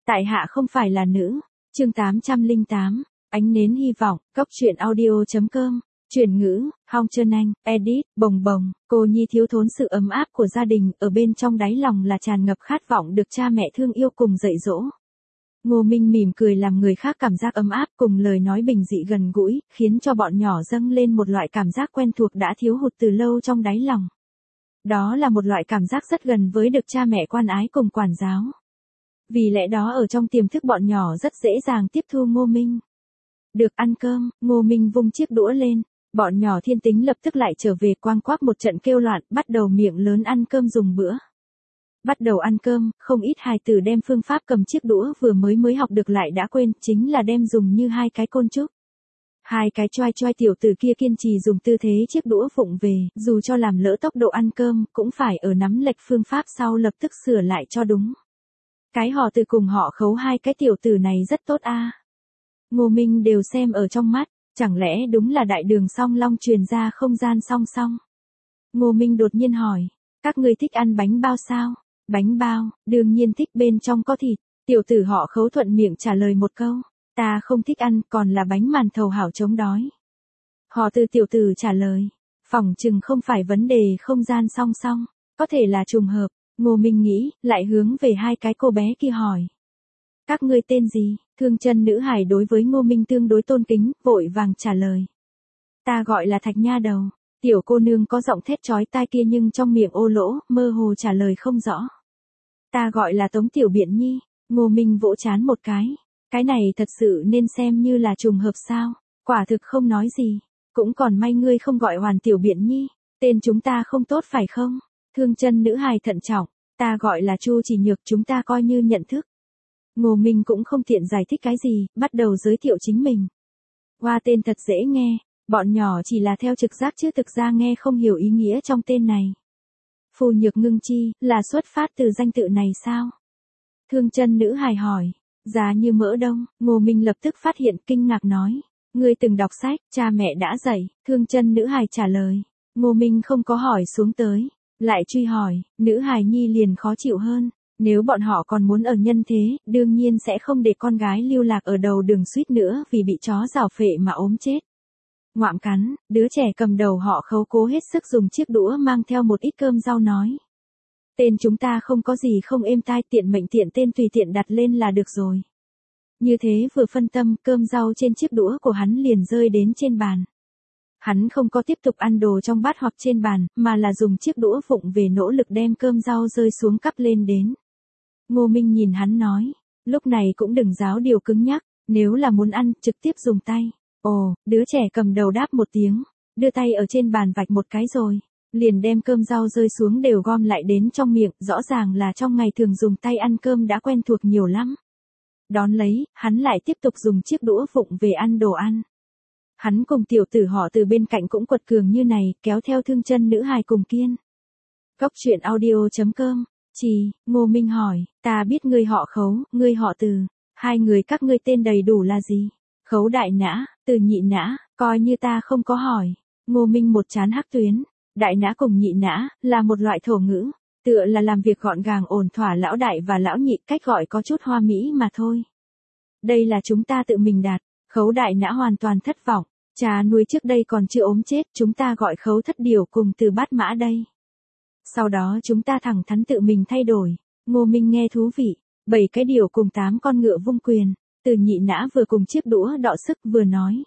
Tại hạ không phải là nữ. Chương 808, ánh nến hy vọng, Cốc truyện audio.com. Chuyển ngữ, Hong Trân Anh, edit, bồng bồng, cô nhi thiếu thốn sự ấm áp của gia đình, ở bên trong đáy lòng là tràn ngập khát vọng được cha mẹ thương yêu cùng dạy dỗ. Ngô Minh mỉm cười làm người khác cảm giác ấm áp cùng lời nói bình dị gần gũi, khiến cho bọn nhỏ dâng lên một loại cảm giác quen thuộc đã thiếu hụt từ lâu trong đáy lòng. Đó là một loại cảm giác rất gần với được cha mẹ quan ái cùng quản giáo. Vì lẽ đó ở trong tiềm thức bọn nhỏ rất dễ dàng tiếp thu Ngô Minh. Được ăn cơm, Ngô Minh vung chiếc đũa lên, bọn nhỏ thiên tính lập tức lại trở về quang quác một trận kêu loạn, bắt đầu miệng lớn ăn cơm dùng bữa. Bắt đầu ăn cơm, không ít hài tử đem phương pháp cầm chiếc đũa vừa mới học được lại đã quên, chính là đem dùng như hai cái côn trúc. Hai cái choai choai tiểu tử kia kiên trì dùng tư thế chiếc đũa vụng về, dù cho làm lỡ tốc độ ăn cơm, cũng phải ở nắm lệch phương pháp sau lập tức sửa lại cho đúng. Cái họ từ cùng họ khấu hai cái tiểu tử này rất tốt a. Ngô Minh đều xem ở trong mắt, chẳng lẽ đúng là đại đường song long truyền ra không gian song song. Ngô Minh đột nhiên hỏi, các ngươi thích ăn bánh bao sao? Bánh bao, đương nhiên thích, bên trong có thịt. Tiểu tử họ khấu thuận miệng trả lời một câu, ta không thích ăn, còn là bánh màn thầu hảo chống đói. Họ từ tiểu tử trả lời, phỏng chừng không phải vấn đề không gian song song, có thể là trùng hợp. Ngô Minh nghĩ, lại hướng về hai cái cô bé kia hỏi. Các ngươi tên gì? Thương chân nữ hải đối với Ngô Minh tương đối tôn kính, vội vàng trả lời. Ta gọi là Thạch Nha Đầu. Tiểu cô nương có giọng thét chói tai kia nhưng trong miệng ô lỗ, mơ hồ trả lời không rõ. Ta gọi là Tống Tiểu Biện Nhi. Ngô Minh vỗ trán một cái này thật sự nên xem như là trùng hợp sao? Quả thực không nói gì. Cũng còn may ngươi không gọi Hoàn Tiểu Biện Nhi, tên chúng ta không tốt phải không? Thương chân nữ hài thận trọng, ta gọi là Chu Chỉ Nhược, chúng ta coi như nhận thức. Ngô Minh cũng không tiện giải thích cái gì, bắt đầu giới thiệu chính mình. Qua tên thật dễ nghe, bọn nhỏ chỉ là theo trực giác chứ thực ra nghe không hiểu ý nghĩa trong tên này. Phù Nhược Ngưng Chi, là xuất phát từ danh tự này sao? Thương chân nữ hài hỏi, giá như mỡ đông, Ngô Minh lập tức phát hiện kinh ngạc nói. Ngươi từng đọc sách, cha mẹ đã dạy, thương chân nữ hài trả lời. Ngô Minh không có hỏi xuống tới. Lại truy hỏi, nữ hài nhi liền khó chịu hơn, nếu bọn họ còn muốn ở nhân thế, đương nhiên sẽ không để con gái lưu lạc ở đầu đường suýt nữa vì bị chó rào phệ mà ốm chết. Ngoạm cắn, đứa trẻ cầm đầu họ khấu cố hết sức dùng chiếc đũa mang theo một ít cơm rau nói. Tên chúng ta không có gì không êm tai, tiện mệnh tiện tên tùy tiện đặt lên là được rồi. Như thế vừa phân tâm, cơm rau trên chiếc đũa của hắn liền rơi đến trên bàn. Hắn không có tiếp tục ăn đồ trong bát hoặc trên bàn, mà là dùng chiếc đũa vụng về nỗ lực đem cơm rau rơi xuống cắp lên đến. Ngô Minh nhìn hắn nói, lúc này cũng đừng giáo điều cứng nhắc, nếu là muốn ăn, trực tiếp dùng tay. Ồ, đứa trẻ cầm đầu đáp một tiếng, đưa tay ở trên bàn vạch một cái rồi, liền đem cơm rau rơi xuống đều gom lại đến trong miệng, rõ ràng là trong ngày thường dùng tay ăn cơm đã quen thuộc nhiều lắm. Đón lấy, hắn lại tiếp tục dùng chiếc đũa vụng về ăn đồ ăn. Hắn cùng tiểu tử họ từ bên cạnh cũng quật cường như này, kéo theo thương chân nữ hài cùng kiên. Cốc truyện audio.com. Ngô Minh hỏi, ta biết ngươi họ Khấu, ngươi họ Từ, hai người các ngươi tên đầy đủ là gì? Khấu Đại Nã, Từ Nhị Nã, coi như ta không có hỏi. Ngô Minh một trán hắc tuyến, Đại Nã cùng Nhị Nã, là một loại thổ ngữ, tựa là làm việc gọn gàng ổn thỏa, lão đại và lão nhị, cách gọi có chút hoa mỹ mà thôi. Đây là chúng ta tự mình đặt. Khấu Đại Nã hoàn toàn thất vọng, cha nuôi trước đây còn chưa ốm chết, chúng ta gọi Khấu Thất Điều cùng Từ Bát Mã đây. Sau đó chúng ta thẳng thắn tự mình thay đổi. Ngô Minh nghe thú vị, 7 cái điều cùng 8 con ngựa vung quyền. Từ Nhị Nã vừa cùng chiếc đũa đọ sức vừa nói.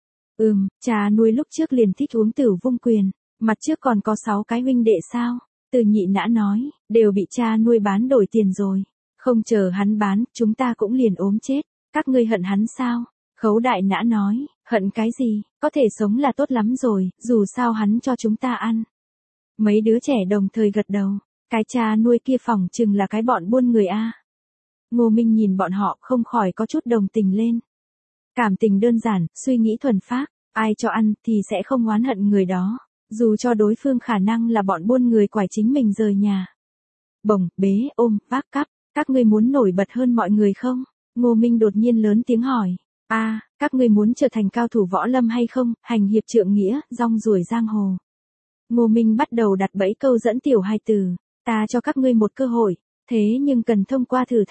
Cha nuôi lúc trước liền thích uống tử vung quyền, mặt trước còn có 6 cái huynh đệ sao? Từ Nhị Nã nói, đều bị cha nuôi bán đổi tiền rồi. Không chờ hắn bán, chúng ta cũng liền ốm chết. Các ngươi hận hắn sao? Khấu Đại Nã nói, hận cái gì, có thể sống là tốt lắm rồi, dù sao hắn cho chúng ta ăn. Mấy đứa trẻ đồng thời gật đầu, cái cha nuôi kia phỏng chừng là cái bọn buôn người a. Ngô Minh nhìn bọn họ không khỏi có chút đồng tình lên. Cảm tình đơn giản, suy nghĩ thuần phác, ai cho ăn thì sẽ không oán hận người đó, dù cho đối phương khả năng là bọn buôn người quải chính mình rời nhà. Bồng, bế, ôm, vác cắp, các ngươi muốn nổi bật hơn mọi người không? Ngô Minh đột nhiên lớn tiếng hỏi. Các ngươi muốn trở thành cao thủ võ lâm hay không, hành hiệp trượng nghĩa, rong ruổi giang hồ. Ngô Minh bắt đầu đặt bẫy câu dẫn tiểu hài tử, ta cho các ngươi một cơ hội, thế nhưng cần thông qua thử thách,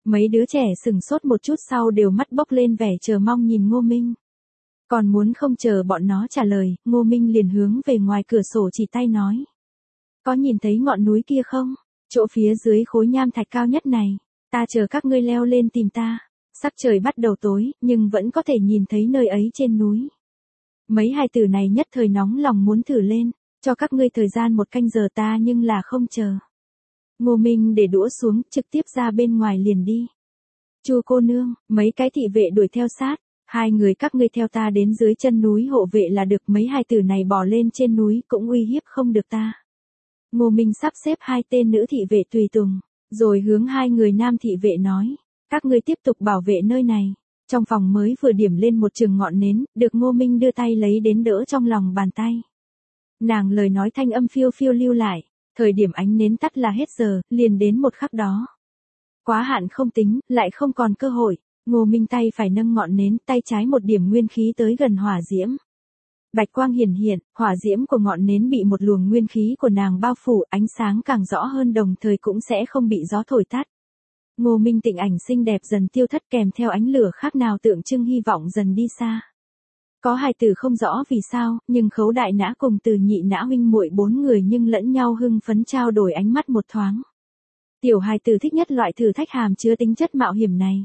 Mấy đứa trẻ sừng sốt một chút sau đều mắt bốc lên vẻ chờ mong nhìn Ngô Minh. Còn muốn không chờ bọn nó trả lời, Ngô Minh liền hướng về ngoài cửa sổ chỉ tay nói. Có nhìn thấy ngọn núi kia không? Chỗ phía dưới khối nham thạch cao nhất này. Ta chờ các ngươi leo lên tìm ta. Sắc trời bắt đầu tối, nhưng vẫn có thể nhìn thấy nơi ấy trên núi. Mấy hài tử này nhất thời nóng lòng muốn thử lên, cho các ngươi thời gian 1 canh giờ ta nhưng là không chờ. Ngô Minh để đũa xuống, trực tiếp ra bên ngoài liền đi. Chu cô nương, mấy cái thị vệ đuổi theo sát. 2 người các ngươi theo ta đến dưới chân núi hộ vệ là được, mấy hài tử này bỏ lên trên núi cũng uy hiếp không được ta. Ngô Minh sắp xếp 2 tên nữ thị vệ tùy tùng, rồi hướng 2 người nam thị vệ nói. Các ngươi tiếp tục bảo vệ nơi này. Trong phòng mới vừa điểm lên một chừng ngọn nến, được Ngô Minh đưa tay lấy đến đỡ trong lòng bàn tay. Nàng lời nói thanh âm phiêu phiêu lưu lại, thời điểm ánh nến tắt là hết giờ, liền đến một khắc đó. Quá hạn không tính, lại không còn cơ hội, Ngô Minh tay phải nâng ngọn nến, tay trái một điểm nguyên khí tới gần hỏa diễm. Bạch quang hiển hiện, hỏa diễm của ngọn nến bị một luồng nguyên khí của nàng bao phủ, ánh sáng càng rõ hơn đồng thời cũng sẽ không bị gió thổi tắt. Ngô Minh tịnh ảnh xinh đẹp dần tiêu thất kèm theo ánh lửa khác nào tượng trưng hy vọng dần đi xa. Có hài tử không rõ vì sao, nhưng Khấu đại nã cùng Từ nhị nã huynh muội 4 người nhưng lẫn nhau hưng phấn trao đổi ánh mắt một thoáng. Tiểu hài tử thích nhất loại thử thách hàm chứa tính chất mạo hiểm này.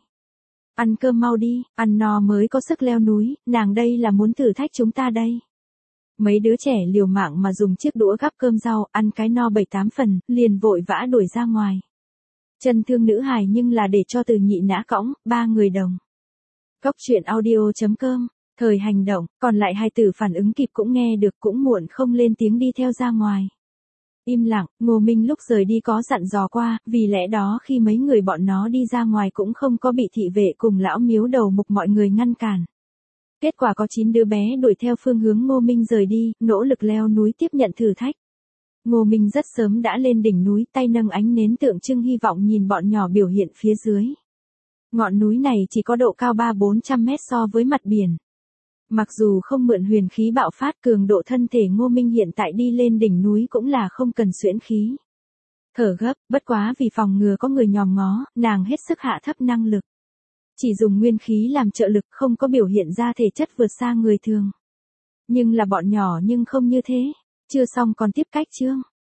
Ăn cơm mau đi, ăn no mới có sức leo núi, nàng đây là muốn thử thách chúng ta đây. Mấy đứa trẻ liều mạng mà dùng chiếc đũa gắp cơm rau, ăn cái no 7-8 phần, liền vội vã đuổi ra ngoài. Chân thương nữ hài nhưng là để cho Từ nhị nã cõng, 3 người đồng. Cốc truyện audio.com, thời hành động, còn lại hài tử phản ứng kịp cũng nghe được cũng muộn không lên tiếng đi theo ra ngoài. Im lặng, Ngô Minh lúc rời đi có dặn dò qua, vì lẽ đó khi mấy người bọn nó đi ra ngoài cũng không có bị thị vệ cùng lão miếu đầu mục mọi người ngăn cản. Kết quả có 9 đứa bé đuổi theo phương hướng Ngô Minh rời đi, nỗ lực leo núi tiếp nhận thử thách. Ngô Minh rất sớm đã lên đỉnh núi, tay nâng ánh nến tượng trưng hy vọng nhìn bọn nhỏ biểu hiện phía dưới. Ngọn núi này chỉ có độ cao 300-400 mét so với mặt biển. Mặc dù không mượn huyền khí bạo phát, cường độ thân thể Ngô Minh hiện tại đi lên đỉnh núi cũng là không cần xuyễn khí. Thở gấp, bất quá vì phòng ngừa có người nhòm ngó, nàng hết sức hạ thấp năng lực. Chỉ dùng nguyên khí làm trợ lực, không có biểu hiện ra thể chất vượt xa người thường. Nhưng là bọn nhỏ nhưng không như thế. Chưa xong còn tiếp cách chương.